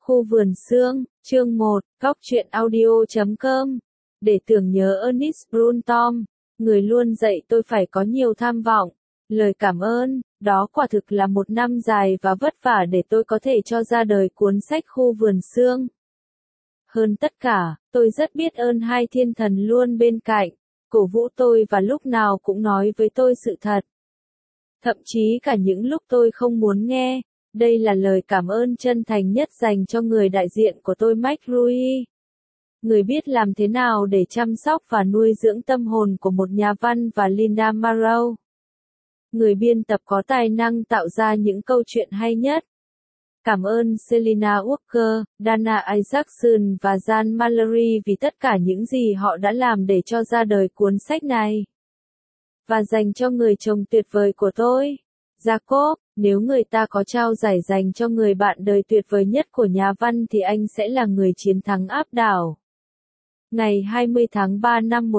Khu vườn sương, chương 1, Góc truyện audio.com. Để tưởng nhớ Ernest Brunton, người luôn dạy tôi phải có nhiều tham vọng. Lời cảm ơn, đó quả thực là một năm dài và vất vả để tôi có thể cho ra đời cuốn sách Khu vườn sương. Hơn tất cả, tôi rất biết ơn hai thiên thần luôn bên cạnh, cổ vũ tôi và lúc nào cũng nói với tôi sự thật. Thậm chí cả những lúc tôi không muốn nghe. Đây là lời cảm ơn chân thành nhất dành cho người đại diện của tôi McRuy. Người biết làm thế nào để chăm sóc và nuôi dưỡng tâm hồn của một nhà văn và Linda Marrow. Người biên tập có tài năng tạo ra những câu chuyện hay nhất. Cảm ơn Selina Walker, Dana Isaacson và Jan Mallory vì tất cả những gì họ đã làm để cho ra đời cuốn sách này. Và dành cho người chồng tuyệt vời của tôi, Jacob. Nếu người ta có trao giải dành cho người bạn đời tuyệt vời nhất của nhà văn thì anh sẽ là người chiến thắng áp đảo. Ngày 20 tháng 3 năm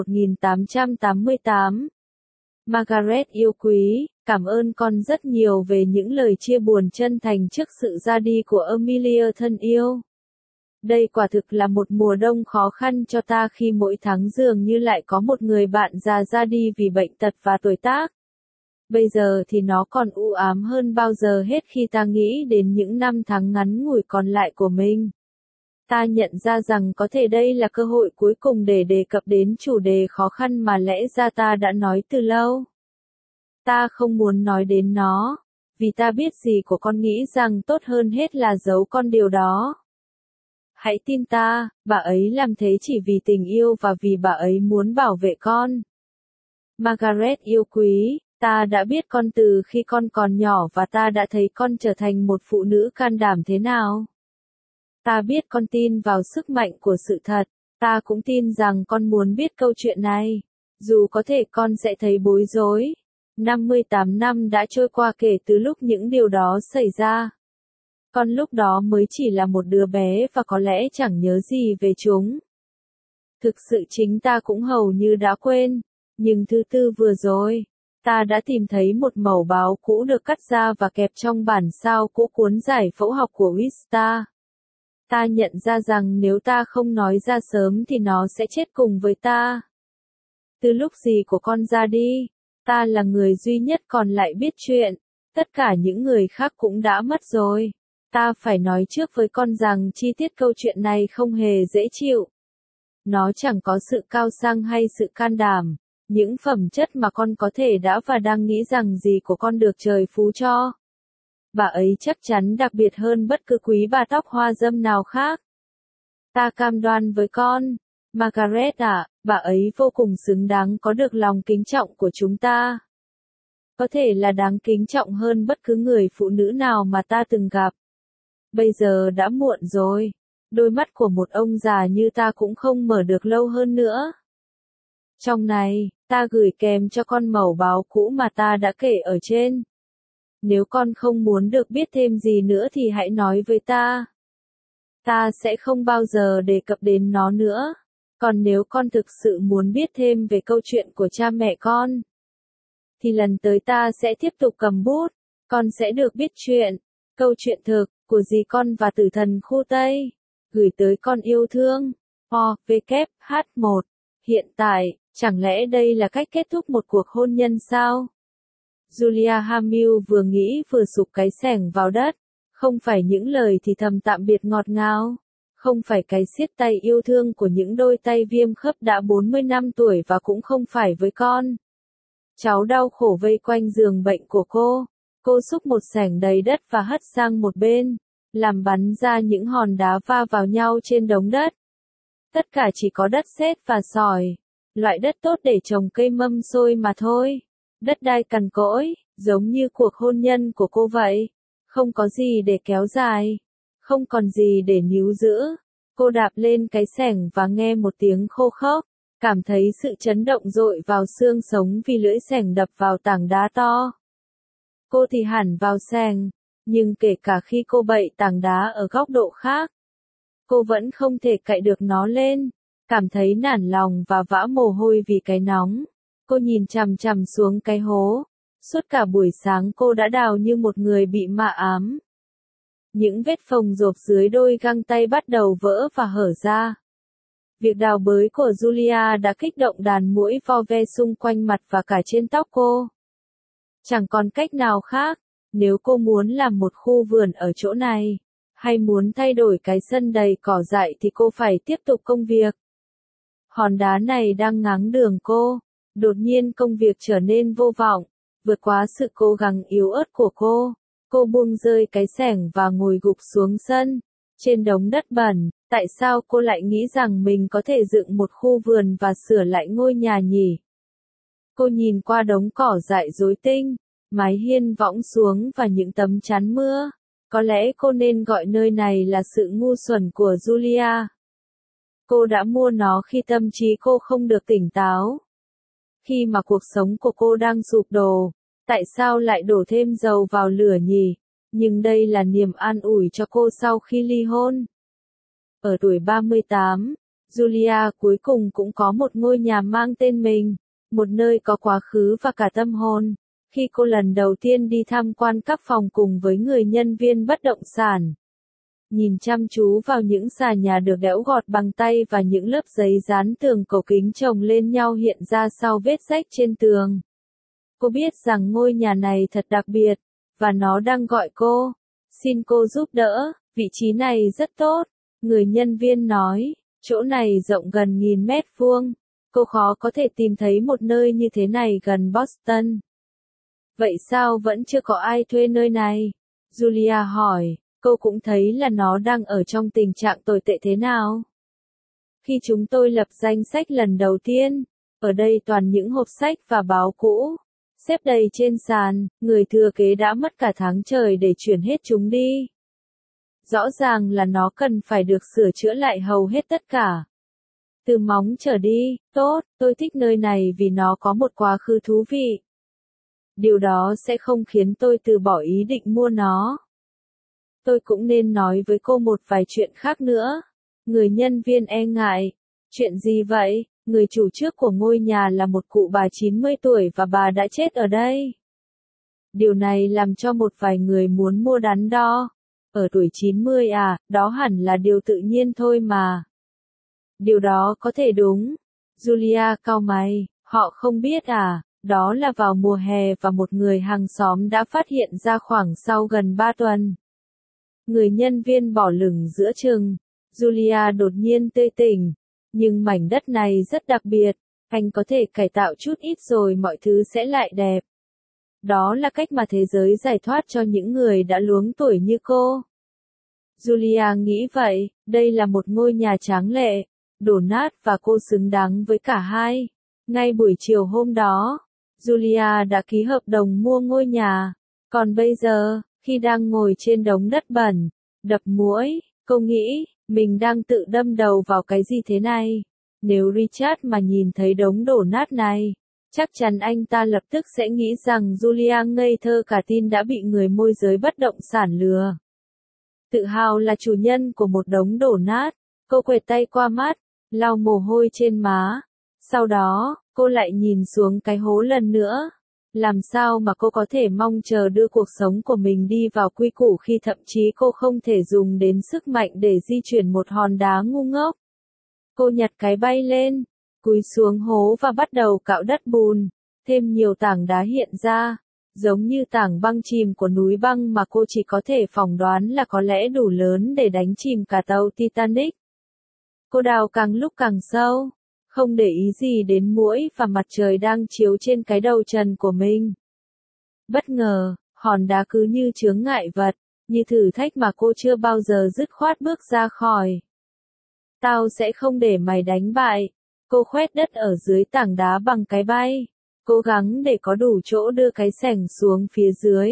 1888. Margaret yêu quý, cảm ơn con rất nhiều về những lời chia buồn chân thành trước sự ra đi của Amelia thân yêu. Đây quả thực là một mùa đông khó khăn cho ta khi mỗi tháng dường như lại có một người bạn già ra đi vì bệnh tật và tuổi tác. Bây giờ thì nó còn u ám hơn bao giờ hết khi ta nghĩ đến những năm tháng ngắn ngủi còn lại của mình. Ta nhận ra rằng có thể đây là cơ hội cuối cùng để đề cập đến chủ đề khó khăn mà lẽ ra ta đã nói từ lâu. Ta không muốn nói đến nó, vì ta biết gì của con nghĩ rằng tốt hơn hết là giấu con điều đó. Hãy tin ta, bà ấy làm thế chỉ vì tình yêu và vì bà ấy muốn bảo vệ con. Margaret yêu quý. Ta đã biết con từ khi con còn nhỏ và ta đã thấy con trở thành một phụ nữ can đảm thế nào. Ta biết con tin vào sức mạnh của sự thật, ta cũng tin rằng con muốn biết câu chuyện này. Dù có thể con sẽ thấy bối rối. 58 năm đã trôi qua kể từ lúc những điều đó xảy ra. Con lúc đó mới chỉ là một đứa bé và có lẽ chẳng nhớ gì về chúng. Thực sự chính ta cũng hầu như đã quên. Nhưng thứ tư vừa rồi, ta đã tìm thấy một mẩu báo cũ được cắt ra và kẹp trong bản sao cũ cuốn giải phẫu học của Wista. Ta nhận ra rằng nếu ta không nói ra sớm thì nó sẽ chết cùng với ta. Từ lúc dì của con ra đi, ta là người duy nhất còn lại biết chuyện. Tất cả những người khác cũng đã mất rồi. Ta phải nói trước với con rằng chi tiết câu chuyện này không hề dễ chịu. Nó chẳng có sự cao sang hay sự can đảm. Những phẩm chất mà con có thể đã và đang nghĩ rằng gì của con được trời phú cho. Bà ấy chắc chắn đặc biệt hơn bất cứ quý bà tóc hoa dâm nào khác. Ta cam đoan với con, Margaret ạ, bà ấy vô cùng xứng đáng có được lòng kính trọng của chúng ta. Có thể là đáng kính trọng hơn bất cứ người phụ nữ nào mà ta từng gặp. Bây giờ đã muộn rồi, đôi mắt của một ông già như ta cũng không mở được lâu hơn nữa. Trong này, ta gửi kèm cho con mẩu báo cũ mà ta đã kể ở trên. Nếu con không muốn được biết thêm gì nữa thì hãy nói với ta. Ta sẽ không bao giờ đề cập đến nó nữa. Còn nếu con thực sự muốn biết thêm về câu chuyện của cha mẹ con, thì lần tới ta sẽ tiếp tục cầm bút. Con sẽ được biết chuyện, câu chuyện thực, của dì con và tử thần khu Tây. Gửi tới con yêu thương. O.W.H.1. Hiện tại, chẳng lẽ đây là cách kết thúc một cuộc hôn nhân sao? Julia Hamill vừa nghĩ vừa sụp cái xẻng vào đất. Không phải những lời thì thầm tạm biệt ngọt ngào. Không phải cái siết tay yêu thương của những đôi tay viêm khớp đã 40 năm tuổi và cũng không phải với con. Cháu đau khổ vây quanh giường bệnh của cô. Cô xúc một xẻng đầy đất và hất sang một bên, làm bắn ra những hòn đá va vào nhau trên đống đất. Tất cả chỉ có đất sét và sỏi. Loại đất tốt để trồng cây mâm xôi mà thôi. Đất đai cằn cỗi, giống như cuộc hôn nhân của cô vậy. Không có gì để kéo dài. Không còn gì để níu giữ. Cô đạp lên cái xẻng và nghe một tiếng khô khốc. Cảm thấy sự chấn động dội vào xương sống vì lưỡi xẻng đập vào tảng đá to. Cô thì hẳn vào xẻng. Nhưng kể cả khi cô bậy tảng đá ở góc độ khác, cô vẫn không thể cạy được nó lên. Cảm thấy nản lòng và vã mồ hôi vì cái nóng. Cô nhìn chằm chằm xuống cái hố. Suốt cả buổi sáng cô đã đào như một người bị ma ám. Những vết phồng rộp dưới đôi găng tay bắt đầu vỡ và hở ra. Việc đào bới của Julia đã kích động đàn muỗi vo ve xung quanh mặt và cả trên tóc cô. Chẳng còn cách nào khác, nếu cô muốn làm một khu vườn ở chỗ này, hay muốn thay đổi cái sân đầy cỏ dại thì cô phải tiếp tục công việc. Hòn đá này đang ngáng đường cô. Đột nhiên công việc trở nên vô vọng, vượt quá sự cố gắng yếu ớt của cô. Cô buông rơi cái xẻng và ngồi gục xuống sân, trên đống đất bẩn. Tại sao cô lại nghĩ rằng mình có thể dựng một khu vườn và sửa lại ngôi nhà nhỉ? Cô nhìn qua đống cỏ dại rối tinh, mái hiên võng xuống và những tấm chắn mưa. Có lẽ cô nên gọi nơi này là sự ngu xuẩn của Julia. Cô đã mua nó khi tâm trí cô không được tỉnh táo. Khi mà cuộc sống của cô đang sụp đổ, tại sao lại đổ thêm dầu vào lửa nhỉ? Nhưng đây là niềm an ủi cho cô sau khi ly hôn. Ở tuổi 38, Julia cuối cùng cũng có một ngôi nhà mang tên mình, một nơi có quá khứ và cả tâm hồn. Khi cô lần đầu tiên đi tham quan các phòng cùng với người nhân viên bất động sản, nhìn chăm chú vào những xà nhà được đẽo gọt bằng tay và những lớp giấy dán tường cổ kính chồng lên nhau hiện ra sau vết rách trên tường. Cô biết rằng ngôi nhà này thật đặc biệt, và nó đang gọi cô. Xin cô giúp đỡ, vị trí này rất tốt, người nhân viên nói, chỗ này rộng gần 1000 mét vuông. Cô khó có thể tìm thấy một nơi như thế này gần Boston. Vậy sao vẫn chưa có ai thuê nơi này? Julia hỏi. Cô cũng thấy là nó đang ở trong tình trạng tồi tệ thế nào. Khi chúng tôi lập danh sách lần đầu tiên, ở đây toàn những hộp sách và báo cũ, xếp đầy trên sàn, người thừa kế đã mất cả tháng trời để chuyển hết chúng đi. Rõ ràng là nó cần phải được sửa chữa lại hầu hết tất cả. Từ móng trở đi, tốt, tôi thích nơi này vì nó có một quá khứ thú vị. Điều đó sẽ không khiến tôi từ bỏ ý định mua nó. Tôi cũng nên nói với cô một vài chuyện khác nữa. Người nhân viên e ngại. Chuyện gì vậy? Người chủ trước của ngôi nhà là một cụ bà 90 tuổi và bà đã chết ở đây. Điều này làm cho một vài người muốn mua đắn đo. Ở tuổi 90 à, đó hẳn là điều tự nhiên thôi mà. Điều đó có thể đúng. Julia cau mày, họ không biết à, đó là vào mùa hè và một người hàng xóm đã phát hiện ra khoảng sau gần 3 tuần. Người nhân viên bỏ lửng giữa chừng. Julia đột nhiên tươi tỉnh. Nhưng mảnh đất này rất đặc biệt. Anh có thể cải tạo chút ít rồi mọi thứ sẽ lại đẹp. Đó là cách mà thế giới giải thoát cho những người đã luống tuổi như cô. Julia nghĩ vậy, đây là một ngôi nhà tráng lệ, đổ nát và cô xứng đáng với cả hai. Ngay buổi chiều hôm đó, Julia đã ký hợp đồng mua ngôi nhà. Còn bây giờ, khi đang ngồi trên đống đất bẩn, đập muỗi, cô nghĩ, mình đang tự đâm đầu vào cái gì thế này? Nếu Richard mà nhìn thấy đống đổ nát này, chắc chắn anh ta lập tức sẽ nghĩ rằng Julia ngây thơ cả tin đã bị người môi giới bất động sản lừa. Tự hào là chủ nhân của một đống đổ nát, cô quệt tay qua mắt, lau mồ hôi trên má. Sau đó, cô lại nhìn xuống cái hố lần nữa. Làm sao mà cô có thể mong chờ đưa cuộc sống của mình đi vào quy củ khi thậm chí cô không thể dùng đến sức mạnh để di chuyển một hòn đá ngu ngốc. Cô nhặt cái bay lên, cúi xuống hố và bắt đầu cạo đất bùn. Thêm nhiều tảng đá hiện ra, giống như tảng băng chìm của núi băng mà cô chỉ có thể phỏng đoán là có lẽ đủ lớn để đánh chìm cả tàu Titanic. Cô đào càng lúc càng sâu, không để ý gì đến muỗi và mặt trời đang chiếu trên cái đầu trần của mình. Bất ngờ, hòn đá cứ như chướng ngại vật, như thử thách mà cô chưa bao giờ dứt khoát bước ra khỏi. Tao sẽ không để mày đánh bại. Cô khoét đất ở dưới tảng đá bằng cái bay, cố gắng để có đủ chỗ đưa cái xẻng xuống phía dưới.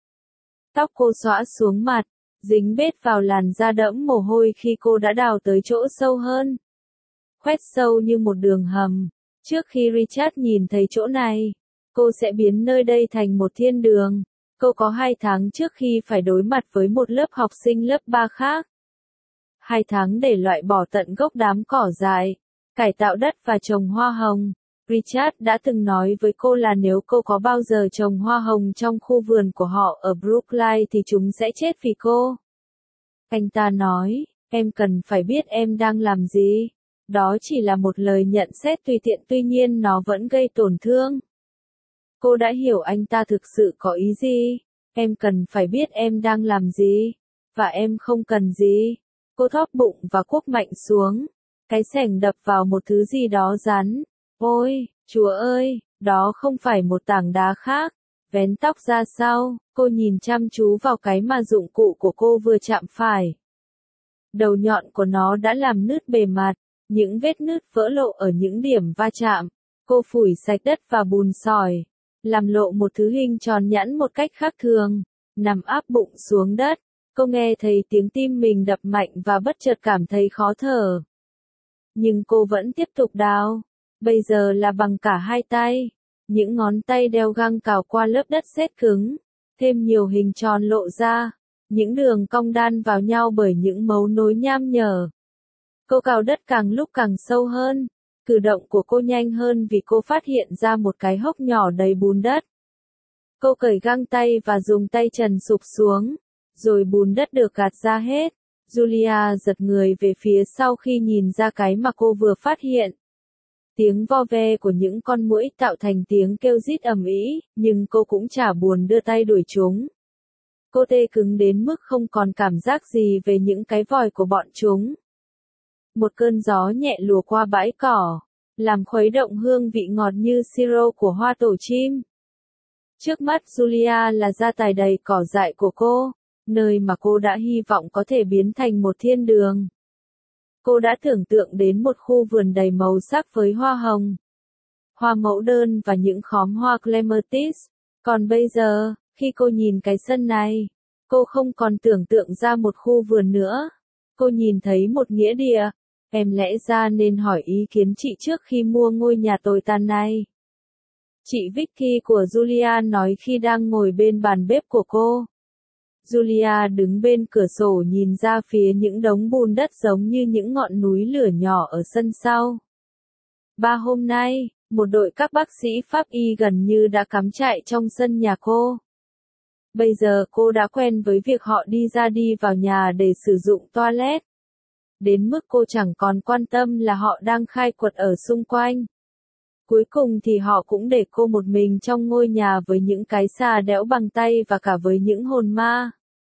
Tóc cô xõa xuống mặt, dính bết vào làn da đẫm mồ hôi khi cô đã đào tới chỗ sâu hơn. Khoét sâu như một đường hầm. Trước khi Richard nhìn thấy chỗ này, cô sẽ biến nơi đây thành một thiên đường. Cô có 2 tháng trước khi phải đối mặt với một lớp học sinh lớp 3 khác. 2 tháng để loại bỏ tận gốc đám cỏ dại, cải tạo đất và trồng hoa hồng. Richard đã từng nói với cô là nếu cô có bao giờ trồng hoa hồng trong khu vườn của họ ở Brookline thì chúng sẽ chết vì cô. Anh ta nói, em cần phải biết em đang làm gì. Đó chỉ là một lời nhận xét tùy tiện, tuy nhiên nó vẫn gây tổn thương. Cô đã hiểu anh ta thực sự có ý gì. Em cần phải biết em đang làm gì. Và em không cần gì. Cô thóp bụng và cuốc mạnh xuống. Cái xẻng đập vào một thứ gì đó rắn. Ôi, Chúa ơi, đó không phải một tảng đá khác. Vén tóc ra sau, cô nhìn chăm chú vào cái mà dụng cụ của cô vừa chạm phải. Đầu nhọn của nó đã làm nứt bề mặt, những vết nứt vỡ lộ ở những điểm va chạm. Cô phủi sạch đất và bùn sỏi, làm lộ một thứ hình tròn nhẵn một cách khác thường, nằm áp bụng xuống đất. Cô nghe thấy tiếng tim mình đập mạnh và bất chợt cảm thấy khó thở. Nhưng cô vẫn tiếp tục đào, bây giờ là bằng cả hai tay. Những ngón tay đeo găng cào qua lớp đất sét cứng, thêm nhiều hình tròn lộ ra, những đường cong đan vào nhau bởi những mấu nối nham nhở. Cô cào đất càng lúc càng sâu hơn, cử động của cô nhanh hơn vì cô phát hiện ra một cái hốc nhỏ đầy bùn đất. Cô cởi găng tay và dùng tay trần sụp xuống, rồi bùn đất được gạt ra hết. Julia giật người về phía sau khi nhìn ra cái mà cô vừa phát hiện. Tiếng vo ve của những con muỗi tạo thành tiếng kêu rít ầm ĩ, nhưng cô cũng chả buồn đưa tay đuổi chúng. Cô tê cứng đến mức không còn cảm giác gì về những cái vòi của bọn chúng. Một cơn gió nhẹ lùa qua bãi cỏ, làm khuấy động hương vị ngọt như siro của hoa tổ chim. Trước mắt Julia là gia tài đầy cỏ dại của cô, nơi mà cô đã hy vọng có thể biến thành một thiên đường. Cô đã tưởng tượng đến một khu vườn đầy màu sắc với hoa hồng, hoa mẫu đơn và những khóm hoa clematis. Còn bây giờ, khi cô nhìn cái sân này, cô không còn tưởng tượng ra một khu vườn nữa. Cô nhìn thấy một nghĩa địa. Em lẽ ra nên hỏi ý kiến chị trước khi mua ngôi nhà tồi tàn này. Chị Vicky của Julia nói khi đang ngồi bên bàn bếp của cô. Julia đứng bên cửa sổ nhìn ra phía những đống bùn đất giống như những ngọn núi lửa nhỏ ở sân sau. 3 hôm nay, một đội các bác sĩ pháp y gần như đã cắm trại trong sân nhà cô. Bây giờ cô đã quen với việc họ đi ra đi vào nhà để sử dụng toilet. Đến mức cô chẳng còn quan tâm là họ đang khai quật ở xung quanh. Cuối cùng thì họ cũng để cô một mình trong ngôi nhà với những cái xà đẽo bằng tay và cả với những hồn ma.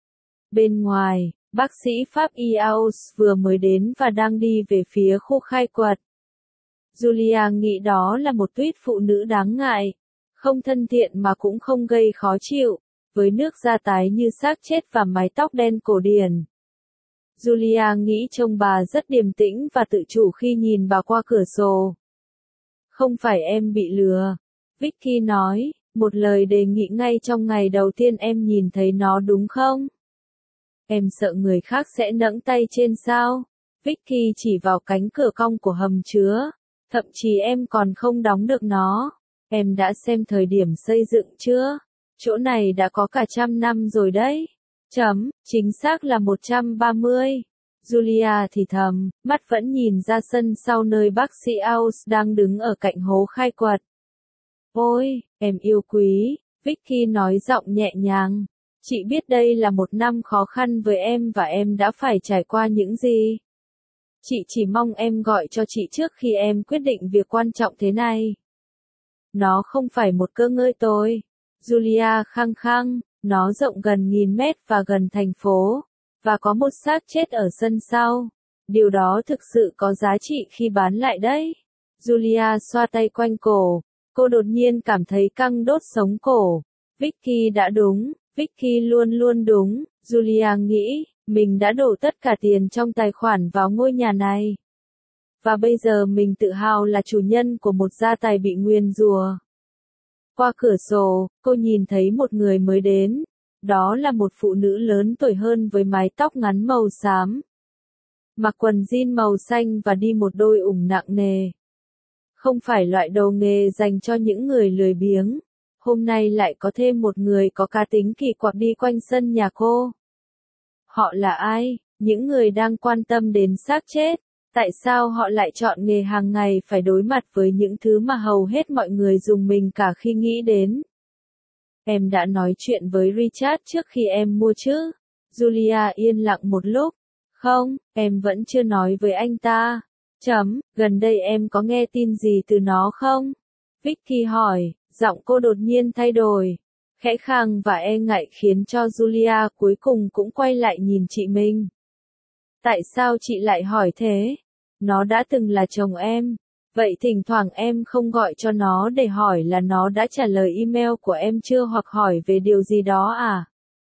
Bên ngoài, bác sĩ pháp y Aus vừa mới đến và đang đi về phía khu khai quật. Julia nghĩ đó là một tuyết phụ nữ đáng ngại, không thân thiện mà cũng không gây khó chịu, với nước da tái như xác chết và mái tóc đen cổ điển. Julia nghĩ trông bà rất điềm tĩnh và tự chủ khi nhìn bà qua cửa sổ. Không phải em bị lừa, Vicky nói, một lời đề nghị ngay trong ngày đầu tiên em nhìn thấy nó đúng không? Em sợ người khác sẽ nẫng tay trên sao? Vicky chỉ vào cánh cửa cong của hầm chứa, thậm chí em còn không đóng được nó. Em đã xem thời điểm xây dựng chưa? Chỗ này đã có cả 100 năm rồi đấy. Chính xác là 130. Julia thì thầm, mắt vẫn nhìn ra sân sau nơi bác sĩ Aus đang đứng ở cạnh hố khai quật. Ôi, em yêu quý, Vicky nói giọng nhẹ nhàng. Chị biết đây là một năm khó khăn với em và em đã phải trải qua những gì. Chị chỉ mong em gọi cho chị trước khi em quyết định việc quan trọng thế này. Nó không phải một cơ ngơi tôi. Julia khăng khăng, nó rộng gần 1000 mét và gần thành phố. Và có một xác chết ở sân sau. Điều đó thực sự có giá trị khi bán lại đấy. Julia xoa tay quanh cổ. Cô đột nhiên cảm thấy căng đốt sống cổ. Vicky đã đúng. Vicky luôn luôn đúng. Julia nghĩ, mình đã đổ tất cả tiền trong tài khoản vào ngôi nhà này. Và bây giờ mình tự hào là chủ nhân của một gia tài bị nguyền rủa. Qua cửa sổ, cô nhìn thấy một người mới đến. Đó là một phụ nữ lớn tuổi hơn với mái tóc ngắn màu xám. Mặc quần jean màu xanh và đi một đôi ủng nặng nề. Không phải loại đồ nghề dành cho những người lười biếng. Hôm nay lại có thêm một người có cá tính kỳ quặc đi quanh sân nhà cô. Họ là ai? Những người đang quan tâm đến xác chết. Tại sao họ lại chọn nghề hàng ngày phải đối mặt với những thứ mà hầu hết mọi người dùng mình cả khi nghĩ đến? Em đã nói chuyện với Richard trước khi em mua chứ? Julia yên lặng một lúc. Không, em vẫn chưa nói với anh ta. Gần đây em có nghe tin gì từ nó không? Vicky hỏi, giọng cô đột nhiên thay đổi. Khẽ khàng và e ngại khiến cho Julia cuối cùng cũng quay lại nhìn chị mình. Tại sao chị lại hỏi thế? Nó đã từng là chồng em. Vậy thỉnh thoảng em không gọi cho nó để hỏi là nó đã trả lời email của em chưa hoặc hỏi về điều gì đó à?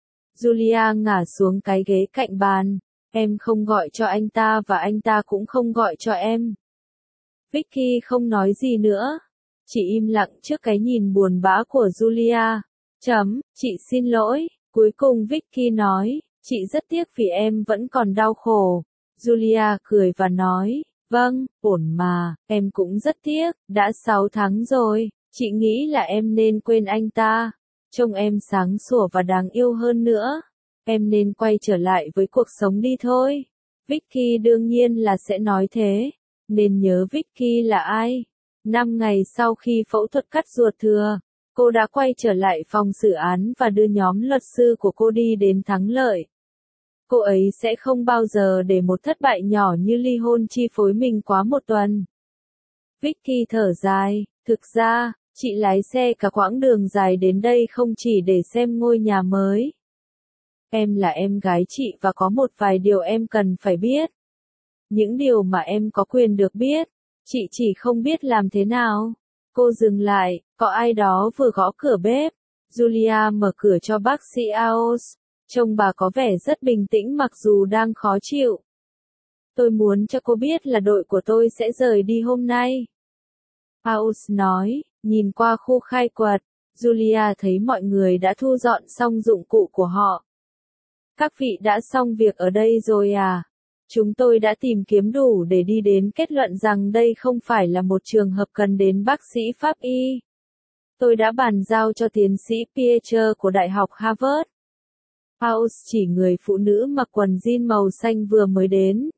Julia ngả xuống cái ghế cạnh bàn. Em không gọi cho anh ta và anh ta cũng không gọi cho em. Vicky không nói gì nữa. Chỉ im lặng trước cái nhìn buồn bã của Julia. Chị xin lỗi. Cuối cùng Vicky nói, chị rất tiếc vì em vẫn còn đau khổ. Julia cười và nói, vâng, ổn mà, em cũng rất tiếc, đã 6 tháng rồi, chị nghĩ là em nên quên anh ta. Trông em sáng sủa và đáng yêu hơn nữa. Em nên quay trở lại với cuộc sống đi thôi. Vicky đương nhiên là sẽ nói thế. Nên nhớ Vicky là ai. 5 ngày sau khi phẫu thuật cắt ruột thừa, cô đã quay trở lại phòng xử án và đưa nhóm luật sư của cô đi đến thắng lợi. Cô ấy sẽ không bao giờ để một thất bại nhỏ như ly hôn chi phối mình quá một tuần. Vicky thở dài, thực ra, chị lái xe cả quãng đường dài đến đây không chỉ để xem ngôi nhà mới. Em là em gái chị và có một vài điều em cần phải biết. Những điều mà em có quyền được biết, chị chỉ không biết làm thế nào. Cô dừng lại, có ai đó vừa gõ cửa bếp. Julia mở cửa cho bác sĩ Aos. Trông bà có vẻ rất bình tĩnh mặc dù đang khó chịu. Tôi muốn cho cô biết là đội của tôi sẽ rời đi hôm nay. Aos nói, nhìn qua khu khai quật. Julia thấy mọi người đã thu dọn xong dụng cụ của họ. Các vị đã xong việc ở đây rồi à? Chúng tôi đã tìm kiếm đủ để đi đến kết luận rằng đây không phải là một trường hợp cần đến bác sĩ pháp y. Tôi đã bàn giao cho tiến sĩ Pieter của Đại học Harvard. House chỉ người phụ nữ mặc quần jean màu xanh vừa mới đến.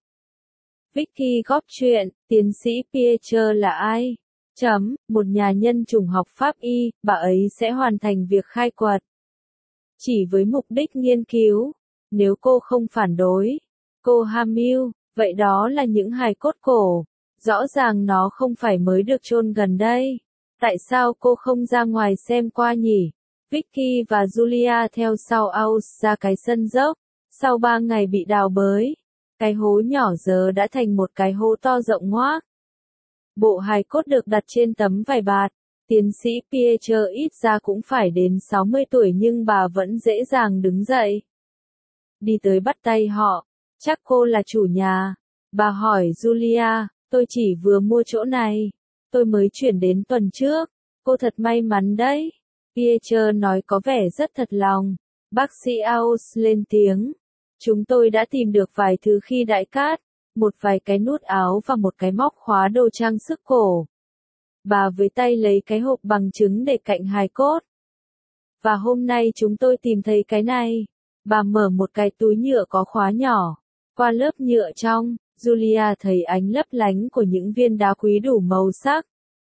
Vicky góp chuyện, tiến sĩ Pieter là ai? Một nhà nhân chủng học pháp y, bà ấy sẽ hoàn thành việc khai quật. Chỉ với mục đích nghiên cứu. Nếu cô không phản đối. Cô Hamill, vậy đó là những hài cốt cổ. Rõ ràng nó không phải mới được chôn gần đây. Tại sao cô không ra ngoài xem qua nhỉ? Vicky và Julia theo sau Aos ra cái sân dốc. Sau 3 ngày bị đào bới, cái hố nhỏ giờ đã thành một cái hố to rộng ngoác. Bộ hài cốt được đặt trên tấm vải bạt. Tiến sĩ Pieter ít ra cũng phải đến 60 tuổi nhưng bà vẫn dễ dàng đứng dậy. Đi tới bắt tay họ. Chắc cô là chủ nhà. Bà hỏi Julia, tôi chỉ vừa mua chỗ này. Tôi mới chuyển đến tuần trước. Cô thật may mắn đấy. Pieter nói có vẻ rất thật lòng. Bác sĩ Aos lên tiếng. Chúng tôi đã tìm được vài thứ khi đãi cát. Một vài cái nút áo và một cái móc khóa đồ trang sức cổ. Bà với tay lấy cái hộp bằng chứng để cạnh hài cốt. Và hôm nay chúng tôi tìm thấy cái này. Bà mở một cái túi nhựa có khóa nhỏ. Qua lớp nhựa trong, Julia thấy ánh lấp lánh của những viên đá quý đủ màu sắc.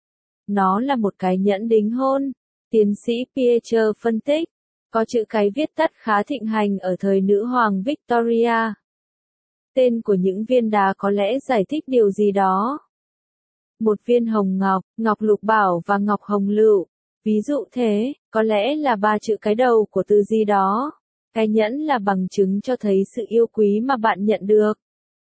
Nó là một cái nhẫn đính hôn. Tiến sĩ Pieter phân tích. Có chữ cái viết tắt khá thịnh hành ở thời nữ hoàng Victoria. Tên của những viên đá có lẽ giải thích điều gì đó. Một viên hồng ngọc, ngọc lục bảo và ngọc hồng lựu. Ví dụ thế, có lẽ là 3 chữ cái đầu của từ gì đó. Cái nhẫn là bằng chứng cho thấy sự yêu quý mà bạn nhận được.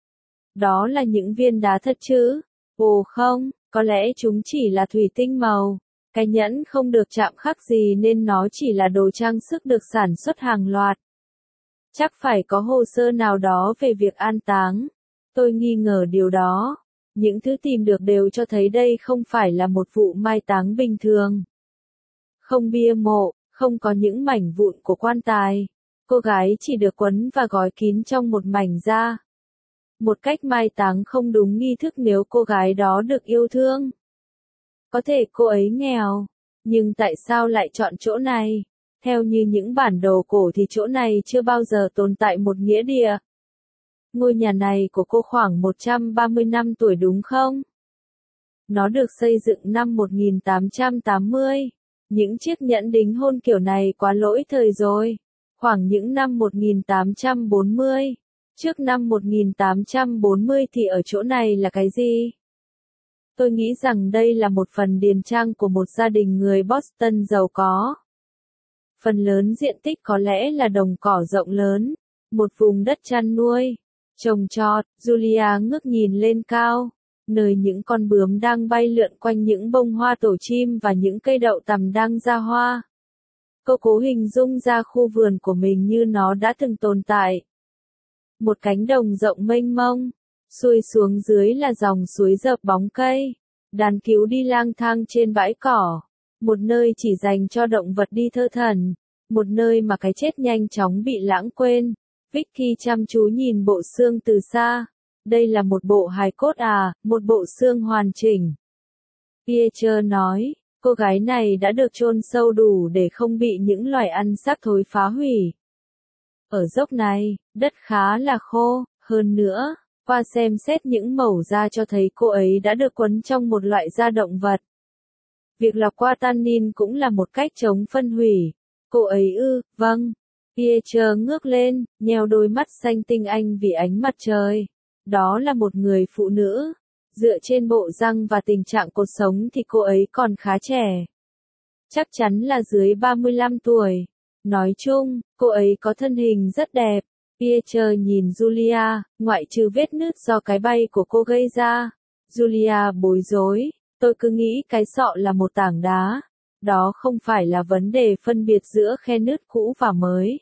Đó là những viên đá thật chứ? Ồ không, có lẽ chúng chỉ là thủy tinh màu. Cái nhẫn không được chạm khắc gì nên nó chỉ là đồ trang sức được sản xuất hàng loạt. Chắc phải có hồ sơ nào đó về việc an táng. Tôi nghi ngờ điều đó. Những thứ tìm được đều cho thấy đây không phải là một vụ mai táng bình thường. Không bia mộ, không có những mảnh vụn của quan tài. Cô gái chỉ được quấn và gói kín trong một mảnh da. Một cách mai táng không đúng nghi thức nếu cô gái đó được yêu thương. Có thể cô ấy nghèo, nhưng tại sao lại chọn chỗ này? Theo như những bản đồ cổ thì chỗ này chưa bao giờ tồn tại một nghĩa địa. Ngôi nhà này của cô khoảng 130 năm tuổi đúng không? Nó được xây dựng năm 1880. Những chiếc nhẫn đính hôn kiểu này quá lỗi thời rồi. Khoảng những năm 1840. Trước năm 1840 thì ở chỗ này là cái gì? Tôi nghĩ rằng đây là một phần điền trang của một gia đình người Boston giàu có. Phần lớn diện tích có lẽ là đồng cỏ rộng lớn, một vùng đất chăn nuôi, trồng trọt. Julia ngước nhìn lên cao, nơi những con bướm đang bay lượn quanh những bông hoa tổ chim và những cây đậu tằm đang ra hoa. Cô cố hình dung ra khu vườn của mình như nó đã từng tồn tại. Một cánh đồng rộng mênh mông, xuôi xuống dưới là dòng suối dợp bóng cây, đàn cừu đi lang thang trên bãi cỏ, một nơi chỉ dành cho động vật đi thơ thẩn, một nơi mà cái chết nhanh chóng bị lãng quên. Vicky chăm chú nhìn bộ xương từ xa. Đây là một bộ hài cốt à, một bộ xương hoàn chỉnh. Pietro nói, cô gái này đã được chôn sâu đủ để không bị những loài ăn xác thối phá hủy. Ở dốc này, đất khá là khô, hơn nữa, qua xem xét những mẩu da cho thấy cô ấy đã được quấn trong một loại da động vật. Việc lọc qua tannin cũng là một cách chống phân hủy. Cô ấy vâng. Pietro ngước lên, nheo đôi mắt xanh tinh anh vì ánh mặt trời. Đó là một người phụ nữ. Dựa trên bộ răng và tình trạng cuộc sống thì cô ấy còn khá trẻ. Chắc chắn là dưới 35 tuổi. Nói chung, cô ấy có thân hình rất đẹp. Pietro nhìn Julia, ngoại trừ vết nứt do cái bay của cô gây ra. Julia bối rối, tôi cứ nghĩ cái sọ là một tảng đá. Đó không phải là vấn đề phân biệt giữa khe nứt cũ và mới.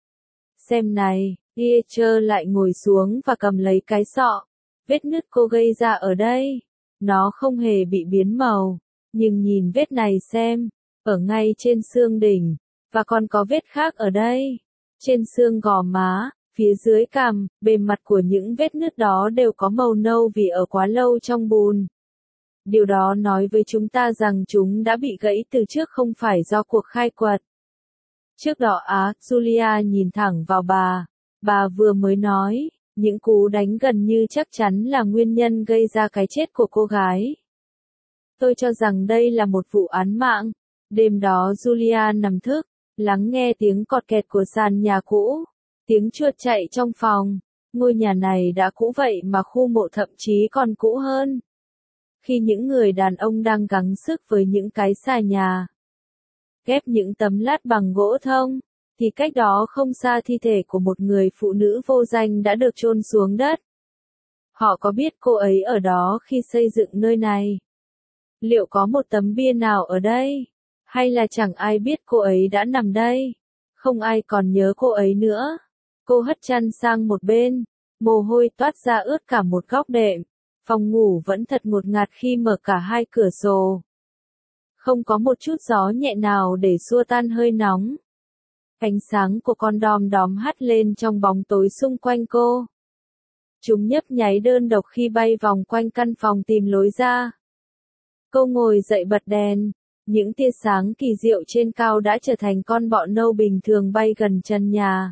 Xem này, Pietro lại ngồi xuống và cầm lấy cái sọ. Vết nứt cô gây ra ở đây. Nó không hề bị biến màu. Nhưng nhìn vết này xem, ở ngay trên xương đỉnh. Và còn có vết khác ở đây. Trên xương gò má, phía dưới cằm, bề mặt của những vết nứt đó đều có màu nâu vì ở quá lâu trong bùn. Điều đó nói với chúng ta rằng chúng đã bị gãy từ trước không phải do cuộc khai quật. Trước đó Julia nhìn thẳng vào bà. Bà vừa mới nói, những cú đánh gần như chắc chắn là nguyên nhân gây ra cái chết của cô gái. Tôi cho rằng đây là một vụ án mạng. Đêm đó Julia nằm thức, lắng nghe tiếng cọt kẹt của sàn nhà cũ, tiếng chuột chạy trong phòng. Ngôi nhà này đã cũ vậy mà khu mộ thậm chí còn cũ hơn. Khi những người đàn ông đang gắng sức với những cái xà nhà, ghép những tấm lát bằng gỗ thông, thì cách đó không xa thi thể của một người phụ nữ vô danh đã được chôn xuống đất. Họ có biết cô ấy ở đó khi xây dựng nơi này? Liệu có một tấm bia nào ở đây? Hay là chẳng ai biết cô ấy đã nằm đây? Không ai còn nhớ cô ấy nữa. Cô hất chăn sang một bên, mồ hôi toát ra ướt cả một góc đệm. Phòng ngủ vẫn thật ngột ngạt khi mở cả hai cửa sổ. Không có một chút gió nhẹ nào để xua tan hơi nóng. Ánh sáng của con đom đóm hắt lên trong bóng tối xung quanh cô. Chúng nhấp nháy đơn độc khi bay vòng quanh căn phòng tìm lối ra. Cô ngồi dậy bật đèn. Những tia sáng kỳ diệu trên cao đã trở thành con bọ nâu bình thường bay gần chân nhà.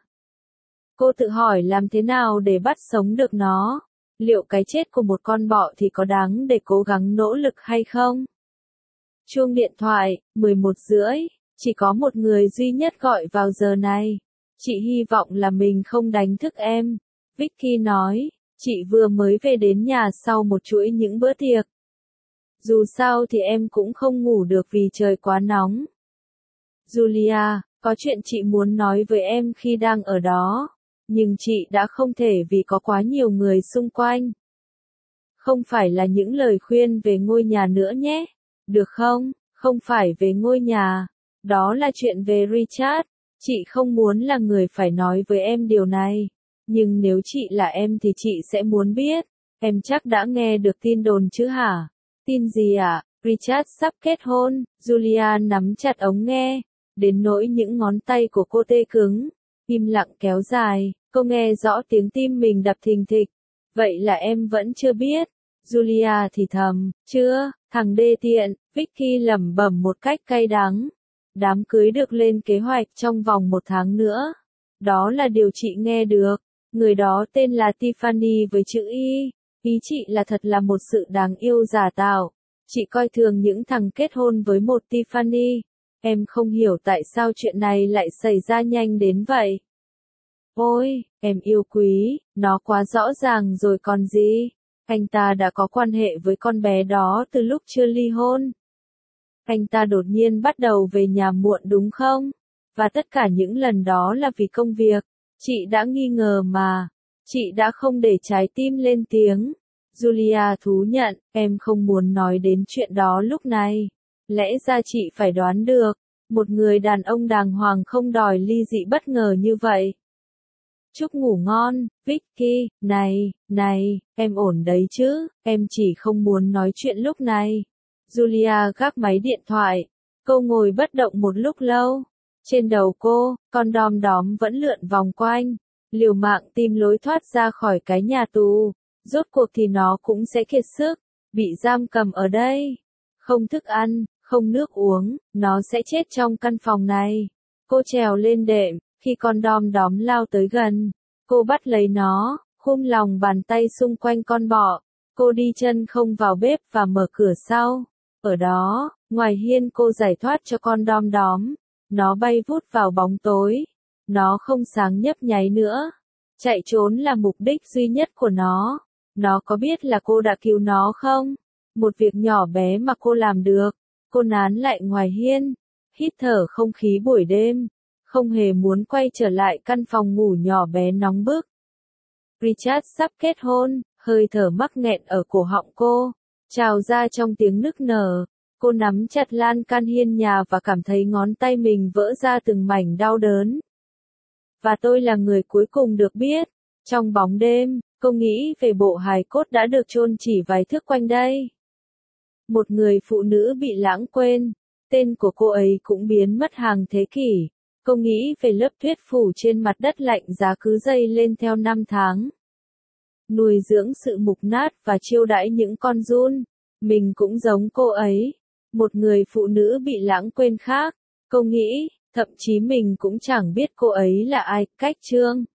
Cô tự hỏi làm thế nào để bắt sống được nó. Liệu cái chết của một con bọ thì có đáng để cố gắng nỗ lực hay không? Chuông điện thoại, 11:30, chỉ có một người duy nhất gọi vào giờ này. Chị hy vọng là mình không đánh thức em. Vicky nói, chị vừa mới về đến nhà sau một chuỗi những bữa tiệc. Dù sao thì em cũng không ngủ được vì trời quá nóng. Julia, có chuyện chị muốn nói với em khi đang ở đó. Nhưng chị đã không thể vì có quá nhiều người xung quanh. Không phải là những lời khuyên về ngôi nhà nữa nhé. Được không? Không phải về ngôi nhà. Đó là chuyện về Richard. Chị không muốn là người phải nói với em điều này. Nhưng nếu chị là em thì chị sẽ muốn biết. Em chắc đã nghe được tin đồn chứ hả? Tin gì ạ? Richard sắp kết hôn. Julia nắm chặt ống nghe. Đến nỗi những ngón tay của cô tê cứng. Im lặng kéo dài. Cô nghe rõ tiếng tim mình đập thình thịch. Vậy là em vẫn chưa biết. Julia thì thầm. Chưa, thằng đê tiện. Vicky lẩm bẩm một cách cay đắng. Đám cưới được lên kế hoạch trong vòng 1 tháng nữa. Đó là điều chị nghe được. Người đó tên là Tiffany với chữ Y. Ý chị là thật là một sự đáng yêu giả tạo. Chị coi thường những thằng kết hôn với một Tiffany. Em không hiểu tại sao chuyện này lại xảy ra nhanh đến vậy. Ôi, em yêu quý, nó quá rõ ràng rồi còn gì. Anh ta đã có quan hệ với con bé đó từ lúc chưa ly hôn. Anh ta đột nhiên bắt đầu về nhà muộn đúng không? Và tất cả những lần đó là vì công việc. Chị đã nghi ngờ mà. Chị đã không để trái tim lên tiếng. Julia thú nhận, em không muốn nói đến chuyện đó lúc này. Lẽ ra chị phải đoán được. Một người đàn ông đàng hoàng không đòi ly dị bất ngờ như vậy. Chúc ngủ ngon, Vicky, này, em ổn đấy chứ, em chỉ không muốn nói chuyện lúc này. Julia gác máy điện thoại. Cô ngồi bất động một lúc lâu. Trên đầu cô, con đom đóm vẫn lượn vòng quanh. Liều mạng tìm lối thoát ra khỏi cái nhà tù. Rốt cuộc thì nó cũng sẽ kiệt sức. Bị giam cầm ở đây. Không thức ăn, không nước uống, nó sẽ chết trong căn phòng này. Cô trèo lên đệm, khi con đom đóm lao tới gần. Cô bắt lấy nó, khum lòng bàn tay xung quanh con bọ. Cô đi chân không vào bếp và mở cửa sau. Ở đó, ngoài hiên cô giải thoát cho con đom đóm. Nó bay vút vào bóng tối. Nó không sáng nhấp nháy nữa. Chạy trốn là mục đích duy nhất của nó. Nó có biết là cô đã cứu nó không? Một việc nhỏ bé mà cô làm được. Cô nán lại ngoài hiên, hít thở không khí buổi đêm, không hề muốn quay trở lại căn phòng ngủ nhỏ bé nóng bức. Richard sắp kết hôn, hơi thở mắc nghẹn ở cổ họng cô, trào ra trong tiếng nức nở. Cô nắm chặt lan can hiên nhà và cảm thấy ngón tay mình vỡ ra từng mảnh đau đớn. Và tôi là người cuối cùng được biết. Trong bóng đêm, cô nghĩ về bộ hài cốt đã được chôn chỉ vài thước quanh đây. Một người phụ nữ bị lãng quên, tên của cô ấy cũng biến mất hàng thế kỷ. Cô nghĩ về lớp tuyết phủ trên mặt đất lạnh giá cứ dây lên theo năm tháng. Nuôi dưỡng sự mục nát và chiêu đãi những con giun. Mình cũng giống cô ấy. Một người phụ nữ bị lãng quên khác. Cô nghĩ, thậm chí mình cũng chẳng biết cô ấy là ai. Cách chương